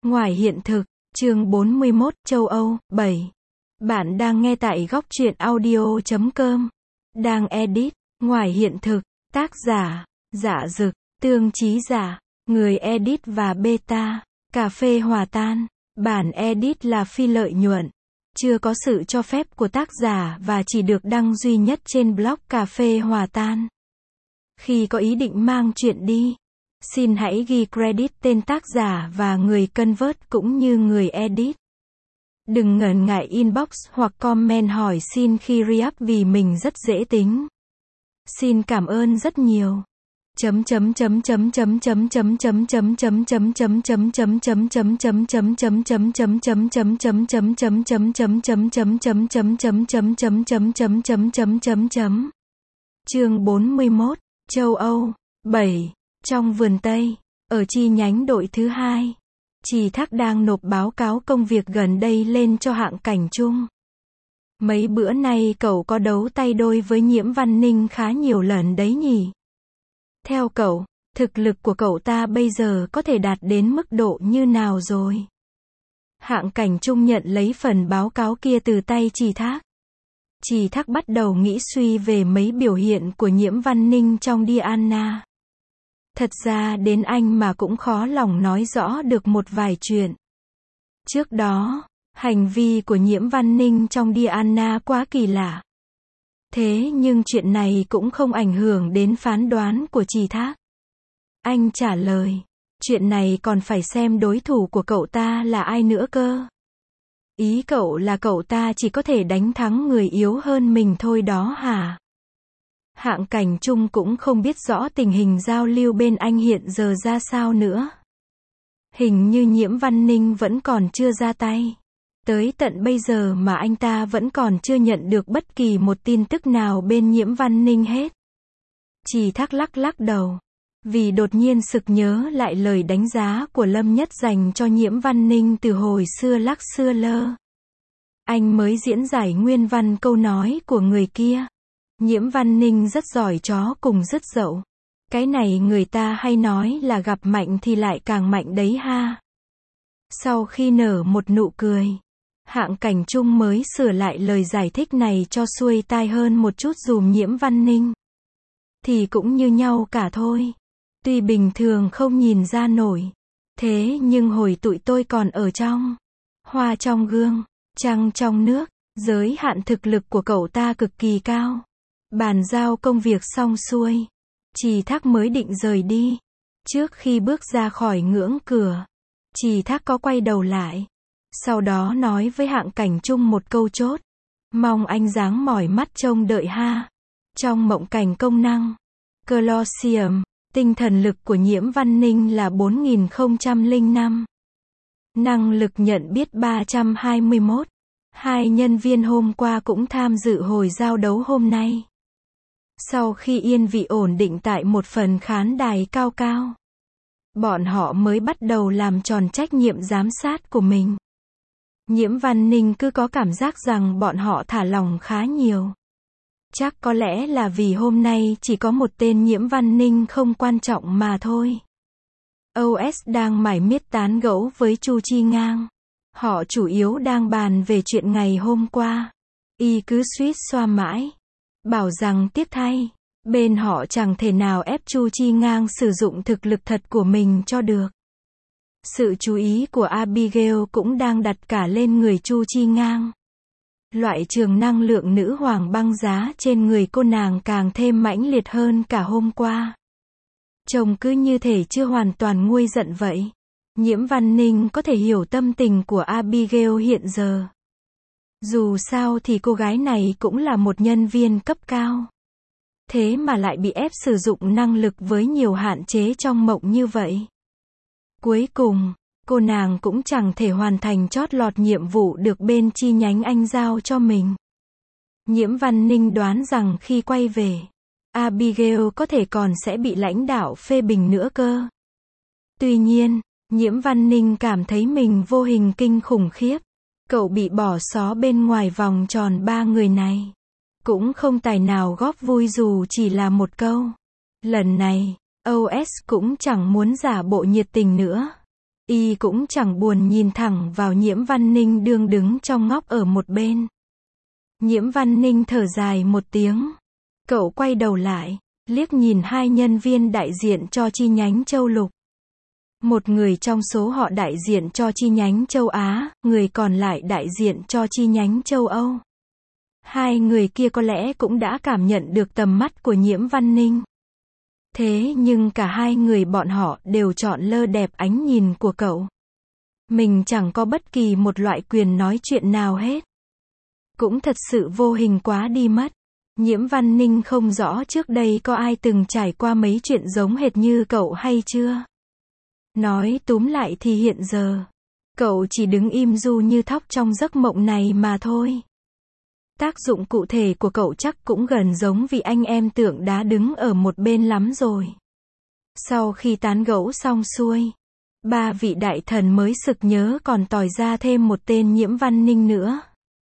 Ngoài hiện thực, chương 41, châu Âu, 7. Bạn đang nghe tại góc truyện audio.com. Đang edit, ngoài hiện thực, tác giả, Dạ Dực, Tương Chí Giả, người edit và beta, cà phê hòa tan. Bản edit là phi lợi nhuận, chưa có sự cho phép của tác giả và chỉ được đăng duy nhất trên blog cà phê hòa tan. Khi có ý định mang chuyện đi, xin hãy ghi credit tên tác giả và người convert cũng như người edit. Đừng ngần ngại inbox hoặc comment hỏi xin khi re-up vì mình rất dễ tính. Xin cảm ơn rất nhiều. Chương 41, châu Âu, 7. Trong vườn Tây, ở chi nhánh đội thứ 2, Trì Thác đang nộp báo cáo công việc gần đây lên cho Hạng Cảnh Trung. Mấy bữa nay cậu có đấu tay đôi với Nhiễm Văn Ninh khá nhiều lần đấy nhỉ? Theo cậu, thực lực của cậu ta bây giờ có thể đạt đến mức độ như nào rồi? Hạng Cảnh Trung nhận lấy phần báo cáo kia từ tay Trì Thác. Trì Thác bắt đầu nghĩ suy về mấy biểu hiện của Nhiễm Văn Ninh trong Diana. Thật ra đến anh mà cũng khó lòng nói rõ được một vài chuyện. Trước đó, hành vi của Nhiễm Văn Ninh trong Diana quá kỳ lạ. Thế nhưng chuyện này cũng không ảnh hưởng đến phán đoán của Trì Thác. Anh trả lời, chuyện này còn phải xem đối thủ của cậu ta là ai nữa cơ. Ý cậu là cậu ta chỉ có thể đánh thắng người yếu hơn mình thôi đó hả? Hạng Cảnh Trung cũng không biết rõ tình hình giao lưu bên anh hiện giờ ra sao nữa. Hình như Nhiễm Văn Ninh vẫn còn chưa ra tay. Tới tận bây giờ mà anh ta vẫn còn chưa nhận được bất kỳ một tin tức nào bên Nhiễm Văn Ninh hết. Trì Thác lắc đầu. Vì đột nhiên sực nhớ lại lời đánh giá của Lâm Nhất dành cho Nhiễm Văn Ninh từ hồi xưa xưa lơ. Anh mới diễn giải nguyên văn câu nói của người kia. Nhiễm Văn Ninh rất giỏi chó cùng rất dậu. Cái này người ta hay nói là gặp mạnh thì lại càng mạnh đấy ha. Sau khi nở một nụ cười, Hạng Cảnh Trung mới sửa lại lời giải thích này cho xuôi tai hơn một chút dùm Nhiễm Văn Ninh. Thì cũng như nhau cả thôi. Tuy bình thường không nhìn ra nổi. Thế nhưng hồi tụi tôi còn ở trong hoa trong gương, trăng trong nước, giới hạn thực lực của cậu ta cực kỳ cao. Bàn giao công việc xong xuôi, Trì Thác mới định rời đi. Trước khi bước ra khỏi ngưỡng cửa, Trì Thác có quay đầu lại. Sau đó nói với Hạng Cảnh Trung một câu chốt. Mong anh dáng mỏi mắt trông đợi ha. Trong mộng cảnh công năng Colosseum, tinh thần lực của Nhiễm Văn Ninh là 4005. Năng lực nhận biết 321. Hai nhân viên hôm qua cũng tham dự hồi giao đấu hôm nay. Sau khi yên vị ổn định tại một phần khán đài cao cao, bọn họ mới bắt đầu làm tròn trách nhiệm giám sát của mình. Nhiễm Văn Ninh cứ có cảm giác rằng bọn họ thả lỏng khá nhiều. Chắc có lẽ là vì hôm nay chỉ có một tên Nhiễm Văn Ninh không quan trọng mà thôi. OS đang mải miết tán gẫu với Chu Chi Ngang. Họ chủ yếu đang bàn về chuyện ngày hôm qua. Y cứ suýt xoa mãi, bảo rằng tiếc thay, bên họ chẳng thể nào ép Chu Chi Ngang sử dụng thực lực thật của mình cho được. Sự chú ý của Abigail cũng đang đặt cả lên người Chu Chi Ngang. Loại trường năng lượng nữ hoàng băng giá trên người cô nàng càng thêm mãnh liệt hơn cả hôm qua. Trông cứ như thể chưa hoàn toàn nguôi giận vậy. Nhiễm Văn Ninh có thể hiểu tâm tình của Abigail hiện giờ. Dù sao thì cô gái này cũng là một nhân viên cấp cao. Thế mà lại bị ép sử dụng năng lực với nhiều hạn chế trong mộng như vậy. Cuối cùng, cô nàng cũng chẳng thể hoàn thành chót lọt nhiệm vụ được bên chi nhánh anh giao cho mình. Nhiễm Văn Ninh đoán rằng khi quay về, Abigail có thể còn sẽ bị lãnh đạo phê bình nữa cơ. Tuy nhiên, Nhiễm Văn Ninh cảm thấy mình vô hình kinh khủng khiếp. Cậu bị bỏ xó bên ngoài vòng tròn ba người này. Cũng không tài nào góp vui dù chỉ là một câu. Lần này, OS cũng chẳng muốn giả bộ nhiệt tình nữa. Y cũng chẳng buồn nhìn thẳng vào Nhiễm Văn Ninh đương đứng trong ngóc ở một bên. Nhiễm Văn Ninh thở dài một tiếng. Cậu quay đầu lại, liếc nhìn hai nhân viên đại diện cho chi nhánh Châu Lục. Một người trong số họ đại diện cho chi nhánh châu Á, người còn lại đại diện cho chi nhánh châu Âu. Hai người kia có lẽ cũng đã cảm nhận được tầm mắt của Nhiễm Văn Ninh. Thế nhưng cả hai người bọn họ đều chọn lơ đẹp ánh nhìn của cậu. Mình chẳng có bất kỳ một loại quyền nói chuyện nào hết. Cũng thật sự vô hình quá đi mất. Nhiễm Văn Ninh không rõ trước đây có ai từng trải qua mấy chuyện giống hệt như cậu hay chưa. Nói túm lại thì hiện giờ, cậu chỉ đứng im du như thóc trong giấc mộng này mà thôi. Tác dụng cụ thể của cậu chắc cũng gần giống vì anh em Tượng Đá đứng ở một bên lắm rồi. Sau khi tán gẫu xong xuôi, ba vị đại thần mới sực nhớ còn tòi ra thêm một tên Nhiễm Văn Ninh nữa.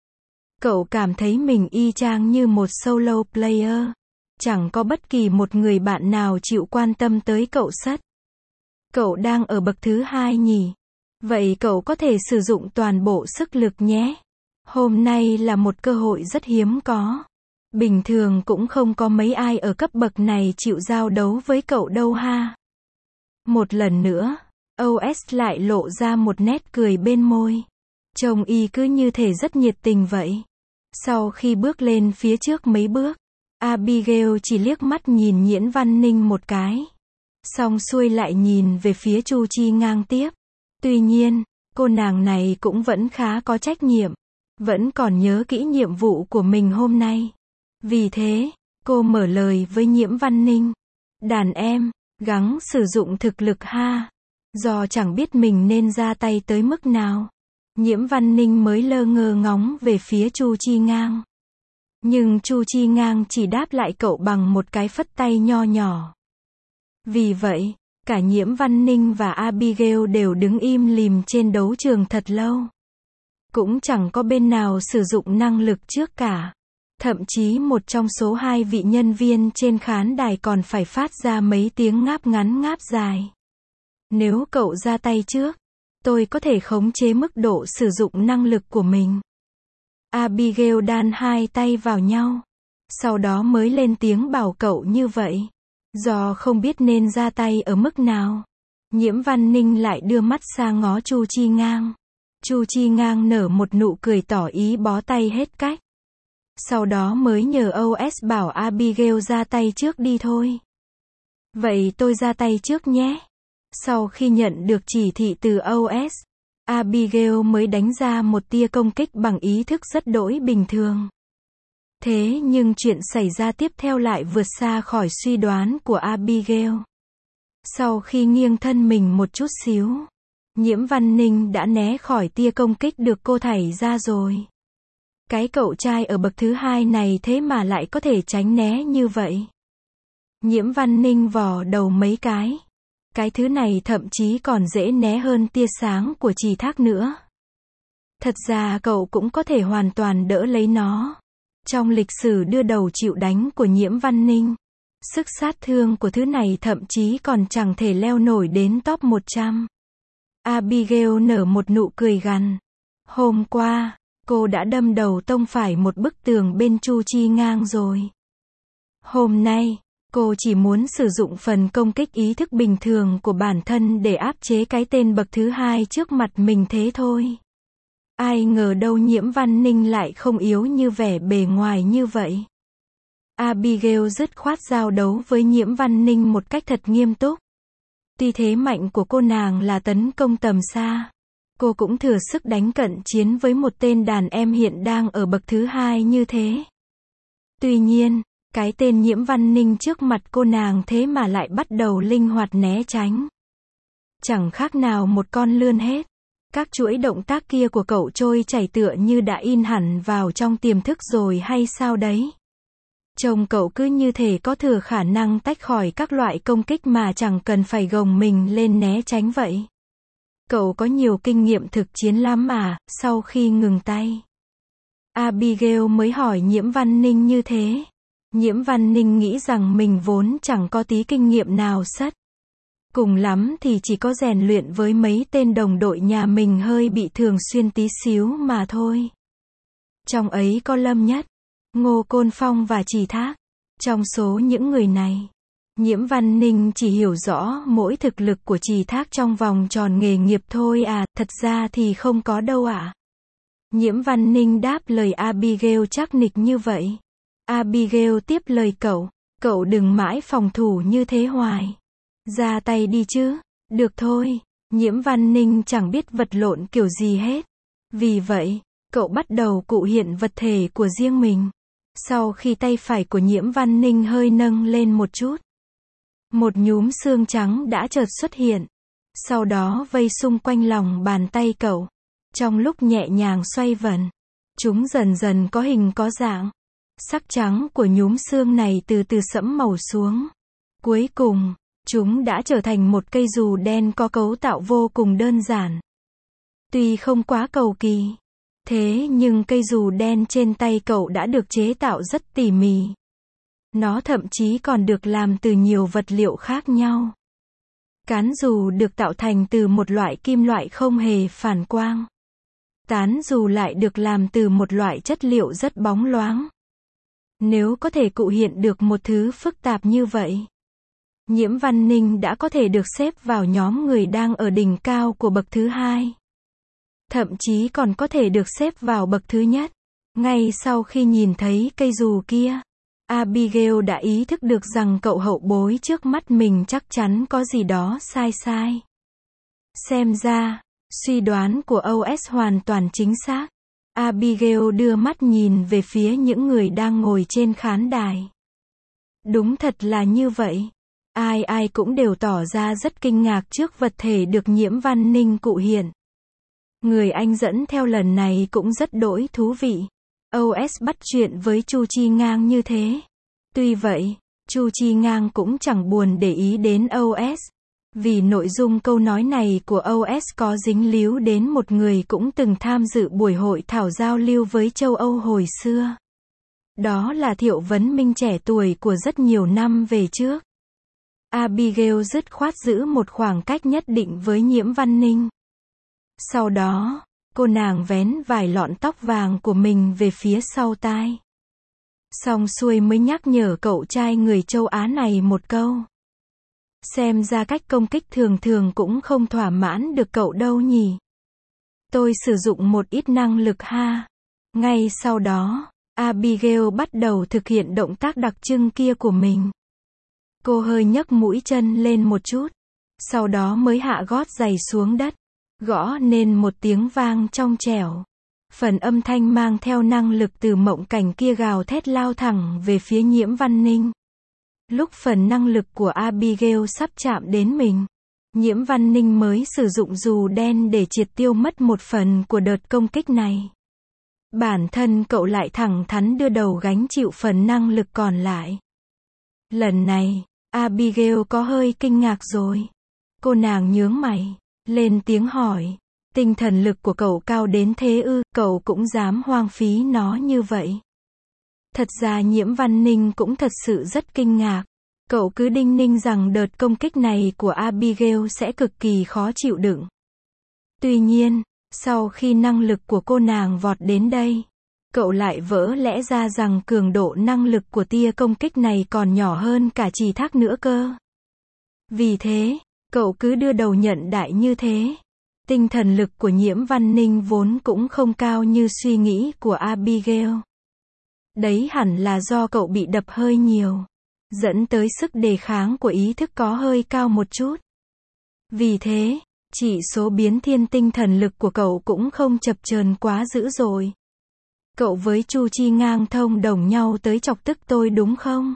Cậu cảm thấy mình y chang như một solo player. Chẳng có bất kỳ một người bạn nào chịu quan tâm tới cậu sất. Cậu đang ở bậc thứ 2 nhỉ? Vậy cậu có thể sử dụng toàn bộ sức lực nhé. Hôm nay là một cơ hội rất hiếm có. Bình thường cũng không có mấy ai ở cấp bậc này chịu giao đấu với cậu đâu ha. Một lần nữa, OS lại lộ ra một nét cười bên môi. Trông y cứ như thể rất nhiệt tình vậy. Sau khi bước lên phía trước mấy bước, Abigail chỉ liếc mắt nhìn Nhiễm Văn Ninh một cái. Xong xuôi lại nhìn về phía Chu Chi Ngang tiếp. Tuy nhiên, cô nàng này cũng vẫn khá có trách nhiệm. Vẫn còn nhớ kỹ nhiệm vụ của mình hôm nay. Vì thế, cô mở lời với Nhiễm Văn Ninh. Đàn em, gắng sử dụng thực lực ha. Do chẳng biết mình nên ra tay tới mức nào. Nhiễm Văn Ninh mới lơ ngơ ngóng về phía Chu Chi Ngang. Nhưng Chu Chi Ngang chỉ đáp lại cậu bằng một cái phất tay nho nhỏ. Vì vậy, cả Nhiễm Văn Ninh và Abigail đều đứng im lìm trên đấu trường thật lâu. Cũng chẳng có bên nào sử dụng năng lực trước cả. Thậm chí một trong số hai vị nhân viên trên khán đài còn phải phát ra mấy tiếng ngáp ngắn ngáp dài. Nếu cậu ra tay trước, tôi có thể khống chế mức độ sử dụng năng lực của mình. Abigail đan hai tay vào nhau. Sau đó mới lên tiếng bảo cậu như vậy. Do không biết nên ra tay ở mức nào, Nhiễm Văn Ninh lại đưa mắt sang ngó Chu Chi Ngang. Chu Chi Ngang nở một nụ cười tỏ ý bó tay hết cách. Sau đó mới nhờ OS bảo Abigail ra tay trước đi thôi. Vậy tôi ra tay trước nhé. Sau khi nhận được chỉ thị từ OS, Abigail mới đánh ra một tia công kích bằng ý thức rất đỗi bình thường. Thế nhưng chuyện xảy ra tiếp theo lại vượt xa khỏi suy đoán của Abigail. Sau khi nghiêng thân mình một chút xíu, Nhiễm Văn Ninh đã né khỏi tia công kích được cô thảy ra rồi. Cái cậu trai ở bậc thứ 2 này thế mà lại có thể tránh né như vậy. Nhiễm Văn Ninh vò đầu mấy cái. Cái thứ này thậm chí còn dễ né hơn tia sáng của Trì Thác nữa. Thật ra cậu cũng có thể hoàn toàn đỡ lấy nó. Trong lịch sử đưa đầu chịu đánh của Nhiễm Văn Ninh, sức sát thương của thứ này thậm chí còn chẳng thể leo nổi đến top 100. Abigail nở một nụ cười gằn. Hôm qua, cô đã đâm đầu tông phải một bức tường bên Chu Chi Ngang rồi. Hôm nay, cô chỉ muốn sử dụng phần công kích ý thức bình thường của bản thân để áp chế cái tên bậc thứ 2 trước mặt mình thế thôi. Ai ngờ đâu Nhiễm Văn Ninh lại không yếu như vẻ bề ngoài như vậy. Abigail dứt khoát giao đấu với Nhiễm Văn Ninh một cách thật nghiêm túc. Tuy thế mạnh của cô nàng là tấn công tầm xa, cô cũng thừa sức đánh cận chiến với một tên đàn em hiện đang ở bậc thứ 2 như thế. Tuy nhiên, cái tên Nhiễm Văn Ninh trước mặt cô nàng thế mà lại bắt đầu linh hoạt né tránh. Chẳng khác nào một con lươn hết. Các chuỗi động tác kia của cậu trôi chảy tựa như đã in hẳn vào trong tiềm thức rồi hay sao đấy. Trông cậu cứ như thể có thừa khả năng tách khỏi các loại công kích mà chẳng cần phải gồng mình lên né tránh vậy. Cậu có nhiều kinh nghiệm thực chiến lắm à, sau khi ngừng tay. Abigail mới hỏi Nhiễm Văn Ninh như thế. Nhiễm Văn Ninh nghĩ rằng mình vốn chẳng có tí kinh nghiệm nào sất. Cùng lắm thì chỉ có rèn luyện với mấy tên đồng đội nhà mình hơi bị thường xuyên tí xíu mà thôi. Trong ấy có Lâm Nhất, Ngô Côn Phong và Trì Thác. Trong số những người này, Nhiễm Văn Ninh chỉ hiểu rõ mỗi thực lực của Trì Thác trong vòng tròn nghề nghiệp thôi à, thật ra thì không có đâu ạ. Nhiễm Văn Ninh đáp lời Abigail chắc nịch như vậy. Abigail tiếp lời cậu đừng mãi phòng thủ như thế hoài. Ra tay đi chứ. Được thôi. Nhiễm Văn Ninh chẳng biết vật lộn kiểu gì hết. Vì vậy, cậu bắt đầu cụ hiện vật thể của riêng mình. Sau khi tay phải của Nhiễm Văn Ninh hơi nâng lên một chút, một nhúm xương trắng đã chợt xuất hiện. Sau đó vây xung quanh lòng bàn tay cậu. Trong lúc nhẹ nhàng xoay vần, chúng dần dần có hình có dạng. Sắc trắng của nhúm xương này từ từ sẫm màu xuống. Cuối cùng, chúng đã trở thành một cây dù đen có cấu tạo vô cùng đơn giản. Tuy không quá cầu kỳ, thế nhưng cây dù đen trên tay cậu đã được chế tạo rất tỉ mỉ. Nó thậm chí còn được làm từ nhiều vật liệu khác nhau. Cán dù được tạo thành từ một loại kim loại không hề phản quang. Tán dù lại được làm từ một loại chất liệu rất bóng loáng. Nếu có thể cụ hiện được một thứ phức tạp như vậy, Nhiễm Văn Ninh đã có thể được xếp vào nhóm người đang ở đỉnh cao của bậc thứ hai. Thậm chí còn có thể được xếp vào bậc thứ nhất. Ngay sau khi nhìn thấy cây dù kia, Abigail đã ý thức được rằng cậu hậu bối trước mắt mình chắc chắn có gì đó sai. Xem ra, suy đoán của OS hoàn toàn chính xác. Abigail đưa mắt nhìn về phía những người đang ngồi trên khán đài. Đúng thật là như vậy. Ai cũng đều tỏ ra rất kinh ngạc trước vật thể được Nhiễm Văn Ninh cụ hiện. Người anh dẫn theo lần này cũng rất đỗi thú vị. OS bắt chuyện với Chu Chi Ngang như thế. Tuy vậy, Chu Chi Ngang cũng chẳng buồn để ý đến OS. Vì nội dung câu nói này của OS có dính líu đến một người cũng từng tham dự buổi hội thảo giao lưu với châu Âu hồi xưa. Đó là Thiệu Vấn Minh trẻ tuổi của rất nhiều năm về trước. Abigail dứt khoát giữ một khoảng cách nhất định với Nhiễm Văn Ninh. Sau đó, cô nàng vén vài lọn tóc vàng của mình về phía sau tai. Xong xuôi mới nhắc nhở cậu trai người châu Á này một câu. Xem ra cách công kích thường cũng không thỏa mãn được cậu đâu nhỉ. Tôi sử dụng một ít năng lực ha. Ngay sau đó, Abigail bắt đầu thực hiện động tác đặc trưng kia của mình. Cô hơi nhấc mũi chân lên một chút. Sau đó mới hạ gót giày xuống đất. Gõ nên một tiếng vang trong trẻo. Phần âm thanh mang theo năng lực từ mộng cảnh kia gào thét lao thẳng về phía Nhiễm Văn Ninh. Lúc phần năng lực của Abigail sắp chạm đến mình, Nhiễm Văn Ninh mới sử dụng dù đen để triệt tiêu mất một phần của đợt công kích này. Bản thân cậu lại thẳng thắn đưa đầu gánh chịu phần năng lực còn lại. Lần này, Abigail có hơi kinh ngạc rồi. Cô nàng nhướng mày, lên tiếng hỏi. Tinh thần lực của cậu cao đến thế ư, cậu cũng dám hoang phí nó như vậy. Thật ra Nhiễm Văn Ninh cũng thật sự rất kinh ngạc. Cậu cứ đinh ninh rằng đợt công kích này của Abigail sẽ cực kỳ khó chịu đựng. Tuy nhiên, sau khi năng lực của cô nàng vọt đến đây, cậu lại vỡ lẽ ra rằng cường độ năng lực của tia công kích này còn nhỏ hơn cả Trì Thác nữa cơ. Vì thế, cậu cứ đưa đầu nhận đại như thế. Tinh thần lực của Nhiễm Văn Ninh vốn cũng không cao như suy nghĩ của Abigail. Đấy hẳn là do cậu bị đập hơi nhiều, dẫn tới sức đề kháng của ý thức có hơi cao một chút. Vì thế, chỉ số biến thiên tinh thần lực của cậu cũng không chập chờn quá dữ dội. Cậu với Chu Chi Ngang thông đồng nhau tới chọc tức tôi đúng không?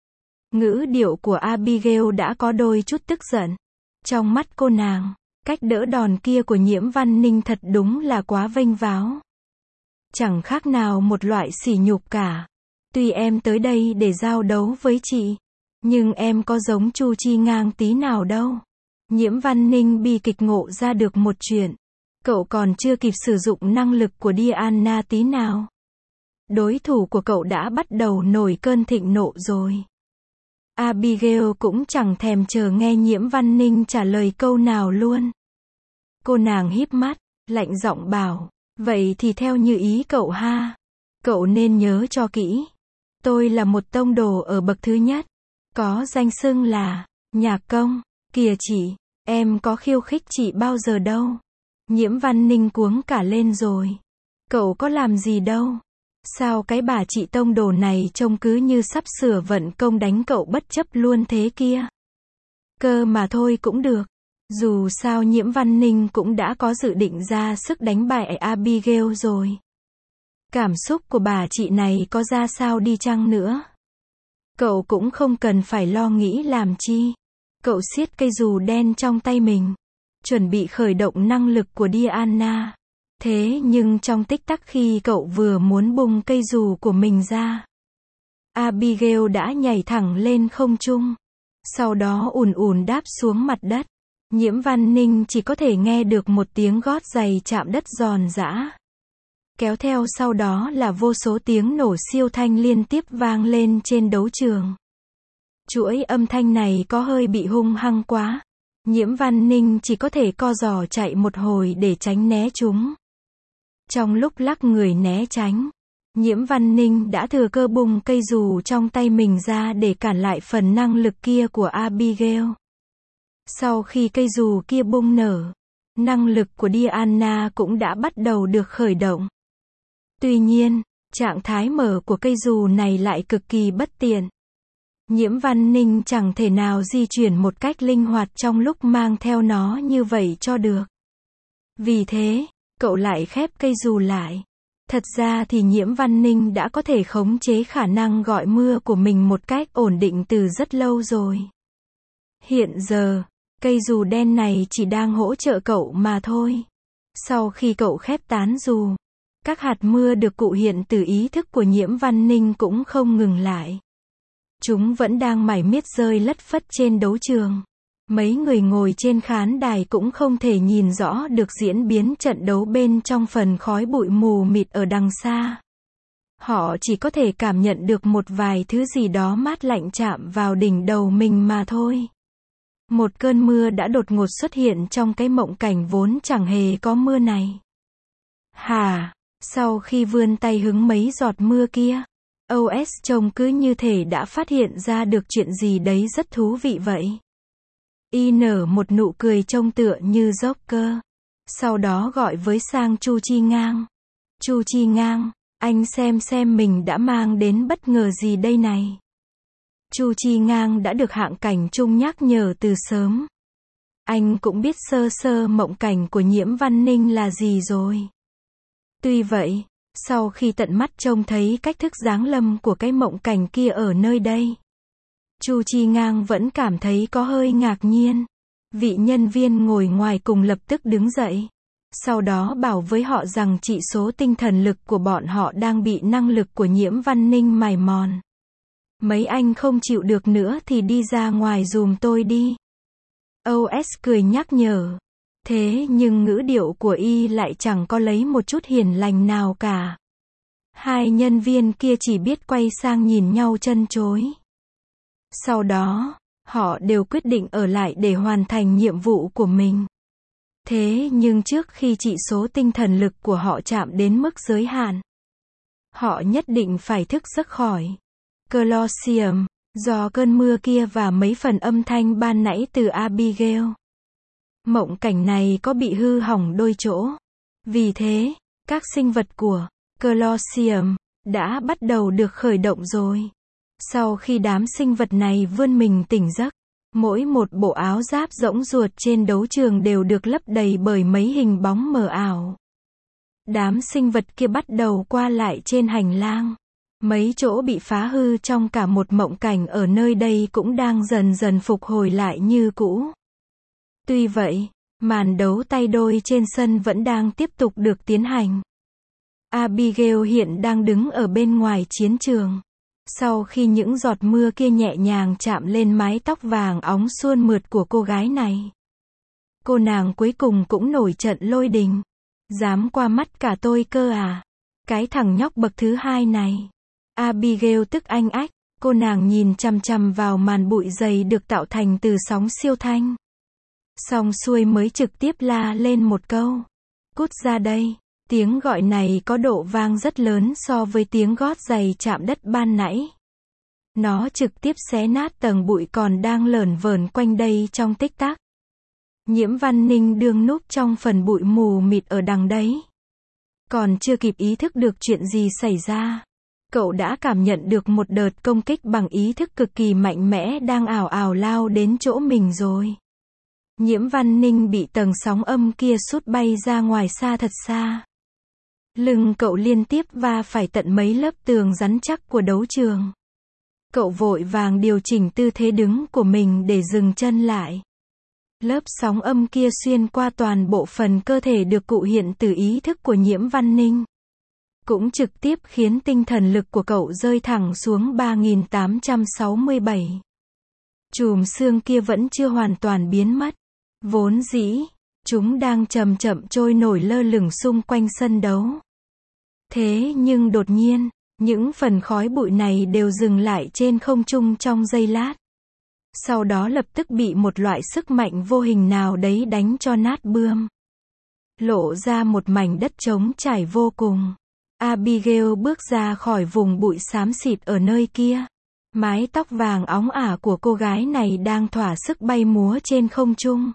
Ngữ điệu của Abigail đã có đôi chút tức giận. Trong mắt cô nàng, cách đỡ đòn kia của Nhiễm Văn Ninh thật đúng là quá vênh váo. Chẳng khác nào một loại sỉ nhục cả. Tuy em tới đây để giao đấu với chị, nhưng em có giống Chu Chi Ngang tí nào đâu. Nhiễm Văn Ninh bi kịch ngộ ra được một chuyện. Cậu còn chưa kịp sử dụng năng lực của Diana tí nào. Đối thủ của cậu đã bắt đầu nổi cơn thịnh nộ rồi. Abigail cũng chẳng thèm chờ nghe Nhiễm Văn Ninh trả lời câu nào luôn. Cô nàng híp mắt, lạnh giọng bảo, vậy thì theo như ý cậu ha. Cậu nên nhớ cho kỹ. Tôi là một tông đồ ở bậc thứ nhất. Có danh xưng là nhạc công. Kìa chị, em có khiêu khích chị bao giờ đâu. Nhiễm Văn Ninh cuống cả lên rồi. Cậu có làm gì đâu. Sao cái bà chị tông đồ này trông cứ như sắp sửa vận công đánh cậu bất chấp luôn thế kia. Cơ mà thôi cũng được. Dù sao Nhiễm Văn Ninh cũng đã có dự định ra sức đánh bại Abigail rồi. Cảm xúc của bà chị này có ra sao đi chăng nữa. Cậu cũng không cần phải lo nghĩ làm chi. Cậu siết cây dù đen trong tay mình. Chuẩn bị khởi động năng lực của Diana. Thế nhưng trong tích tắc khi cậu vừa muốn bung cây dù của mình ra, Abigail đã nhảy thẳng lên không trung. Sau đó ùn ùn đáp xuống mặt đất. Nhiễm Văn Ninh chỉ có thể nghe được một tiếng gót giày chạm đất giòn giã. Kéo theo sau đó là vô số tiếng nổ siêu thanh liên tiếp vang lên trên đấu trường. Chuỗi âm thanh này có hơi bị hung hăng quá. Nhiễm Văn Ninh chỉ có thể co giò chạy một hồi để tránh né chúng. Trong lúc lắc người né tránh, Nhiễm Văn Ninh đã thừa cơ bung cây dù trong tay mình ra để cản lại phần năng lực kia của Abigail. Sau khi cây dù kia bung nở, năng lực của Diana cũng đã bắt đầu được khởi động. Tuy nhiên, trạng thái mở của cây dù này lại cực kỳ bất tiện. Nhiễm Văn Ninh chẳng thể nào di chuyển một cách linh hoạt trong lúc mang theo nó như vậy cho được. Vì thế, cậu lại khép cây dù lại. Thật ra thì Nhiễm Văn Ninh đã có thể khống chế khả năng gọi mưa của mình một cách ổn định từ rất lâu rồi. Hiện giờ, cây dù đen này chỉ đang hỗ trợ cậu mà thôi. Sau khi cậu khép tán dù, các hạt mưa được cụ hiện từ ý thức của Nhiễm Văn Ninh cũng không ngừng lại. Chúng vẫn đang mải miết rơi lất phất trên đấu trường. Mấy người ngồi trên khán đài cũng không thể nhìn rõ được diễn biến trận đấu bên trong phần khói bụi mù mịt ở đằng xa. Họ chỉ có thể cảm nhận được một vài thứ gì đó mát lạnh chạm vào đỉnh đầu mình mà thôi. Một cơn mưa đã đột ngột xuất hiện trong cái mộng cảnh vốn chẳng hề có mưa này. Hả? Sau khi vươn tay hứng mấy giọt mưa kia, OS trông cứ như thể đã phát hiện ra được chuyện gì đấy rất thú vị vậy. Y nở một nụ cười trông tựa như Joker. Sau đó gọi với sang Chu Chi Ngang. Chu Chi Ngang, anh xem mình đã mang đến bất ngờ gì đây này. Chu Chi Ngang đã được hạng cảnh trung nhắc nhở từ sớm. Anh cũng biết sơ sơ mộng cảnh của Nhiễm Văn Ninh là gì rồi. Tuy vậy, sau khi tận mắt trông thấy cách thức giáng lâm của cái mộng cảnh kia ở nơi đây, Chu Chi Ngang vẫn cảm thấy có hơi ngạc nhiên. Vị nhân viên ngồi ngoài cùng lập tức đứng dậy. Sau đó bảo với họ rằng chỉ số tinh thần lực của bọn họ đang bị năng lực của Nhiễm Văn Ninh mài mòn. Mấy anh không chịu được nữa thì đi ra ngoài giùm tôi đi. OS cười nhắc nhở. Thế nhưng ngữ điệu của y lại chẳng có lấy một chút hiền lành nào cả. Hai nhân viên kia chỉ biết quay sang nhìn nhau trân trối. Sau đó, họ đều quyết định ở lại để hoàn thành nhiệm vụ của mình. Thế nhưng trước khi chỉ số tinh thần lực của họ chạm đến mức giới hạn, họ nhất định phải thức giấc khỏi Colosseum, do cơn mưa kia và mấy phần âm thanh ban nãy từ Abigail. Mộng cảnh này có bị hư hỏng đôi chỗ. Vì thế, các sinh vật của Colosseum đã bắt đầu được khởi động rồi. Sau khi đám sinh vật này vươn mình tỉnh giấc, mỗi một bộ áo giáp rỗng ruột trên đấu trường đều được lấp đầy bởi mấy hình bóng mờ ảo. Đám sinh vật kia bắt đầu qua lại trên hành lang. Mấy chỗ bị phá hư trong cả một mộng cảnh ở nơi đây cũng đang dần dần phục hồi lại như cũ. Tuy vậy, màn đấu tay đôi trên sân vẫn đang tiếp tục được tiến hành. Abigail hiện đang đứng ở bên ngoài chiến trường. Sau khi những giọt mưa kia nhẹ nhàng chạm lên mái tóc vàng óng suôn mượt của cô gái này, cô nàng cuối cùng cũng nổi trận lôi đình. Dám qua mắt cả tôi cơ à? Cái thằng nhóc bậc thứ hai này. Abigail tức anh ách. Cô nàng nhìn chằm chằm vào màn bụi dày được tạo thành từ sóng siêu thanh. Xong xuôi mới trực tiếp la lên một câu. Cút ra đây. Tiếng gọi này có độ vang rất lớn so với tiếng gót giày chạm đất ban nãy. Nó trực tiếp xé nát tầng bụi còn đang lởn vởn quanh đây trong tích tắc. Nhiễm Văn Ninh đương núp trong phần bụi mù mịt ở đằng đấy. Còn chưa kịp ý thức được chuyện gì xảy ra. Cậu đã cảm nhận được một đợt công kích bằng ý thức cực kỳ mạnh mẽ đang ảo ảo lao đến chỗ mình rồi. Nhiễm Văn Ninh bị tầng sóng âm kia sút bay ra ngoài xa thật xa. Lưng cậu liên tiếp va phải tận mấy lớp tường rắn chắc của đấu trường. Cậu vội vàng điều chỉnh tư thế đứng của mình để dừng chân lại. Lớp sóng âm kia xuyên qua toàn bộ phần cơ thể được cụ hiện từ ý thức của Nhiễm Văn Ninh. Cũng trực tiếp khiến tinh thần lực của cậu rơi thẳng xuống 3867. Chùm xương kia vẫn chưa hoàn toàn biến mất. Vốn dĩ, chúng đang chậm chậm trôi nổi lơ lửng xung quanh sân đấu. Thế nhưng đột nhiên, những phần khói bụi này đều dừng lại trên không trung trong giây lát. Sau đó lập tức bị một loại sức mạnh vô hình nào đấy đánh cho nát bươm. Lộ ra một mảnh đất trống trải vô cùng. Abigail bước ra khỏi vùng bụi xám xịt ở nơi kia. Mái tóc vàng óng ả của cô gái này đang thỏa sức bay múa trên không trung.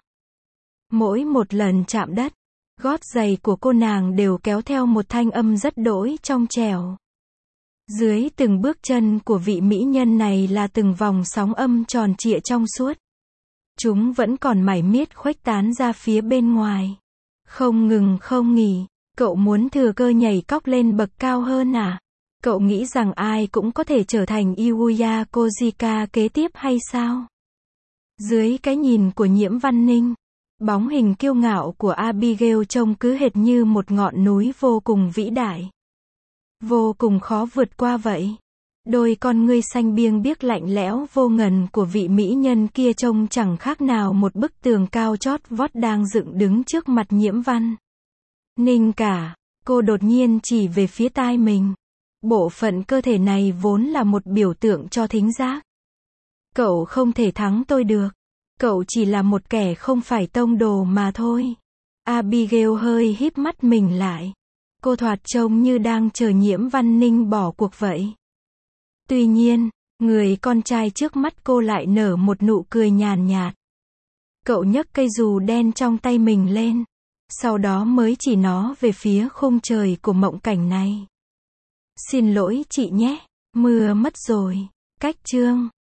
Mỗi một lần chạm đất, gót giày của cô nàng đều kéo theo một thanh âm rất đỗi trong trẻo. Dưới từng bước chân của vị mỹ nhân này là từng vòng sóng âm tròn trịa trong suốt. Chúng vẫn còn mải miết khuếch tán ra phía bên ngoài. Không ngừng không nghỉ. Cậu muốn thừa cơ nhảy cóc lên bậc cao hơn à? Cậu nghĩ rằng ai cũng có thể trở thành Yuya Kojika kế tiếp hay sao? Dưới cái nhìn của Nhiễm Văn Ninh, bóng hình kiêu ngạo của Abigail trông cứ hệt như một ngọn núi vô cùng vĩ đại. Vô cùng khó vượt qua vậy. Đôi con ngươi xanh biêng biếc lạnh lẽo vô ngần của vị mỹ nhân kia trông chẳng khác nào một bức tường cao chót vót đang dựng đứng trước mặt Nhiễm Văn Ninh cả. Cô đột nhiên chỉ về phía tai mình. Bộ phận cơ thể này vốn là một biểu tượng cho thính giác. Cậu không thể thắng tôi được. Cậu chỉ là một kẻ không phải tông đồ mà thôi. Abigail hơi híp mắt mình lại. Cô thoạt trông như đang chờ Nhiễm Văn Ninh bỏ cuộc vậy. Tuy nhiên, người con trai trước mắt cô lại nở một nụ cười nhàn nhạt. Cậu nhấc cây dù đen trong tay mình lên. Sau đó mới chỉ nó về phía khung trời của mộng cảnh này. Xin lỗi chị nhé, mưa mất rồi. Cách chương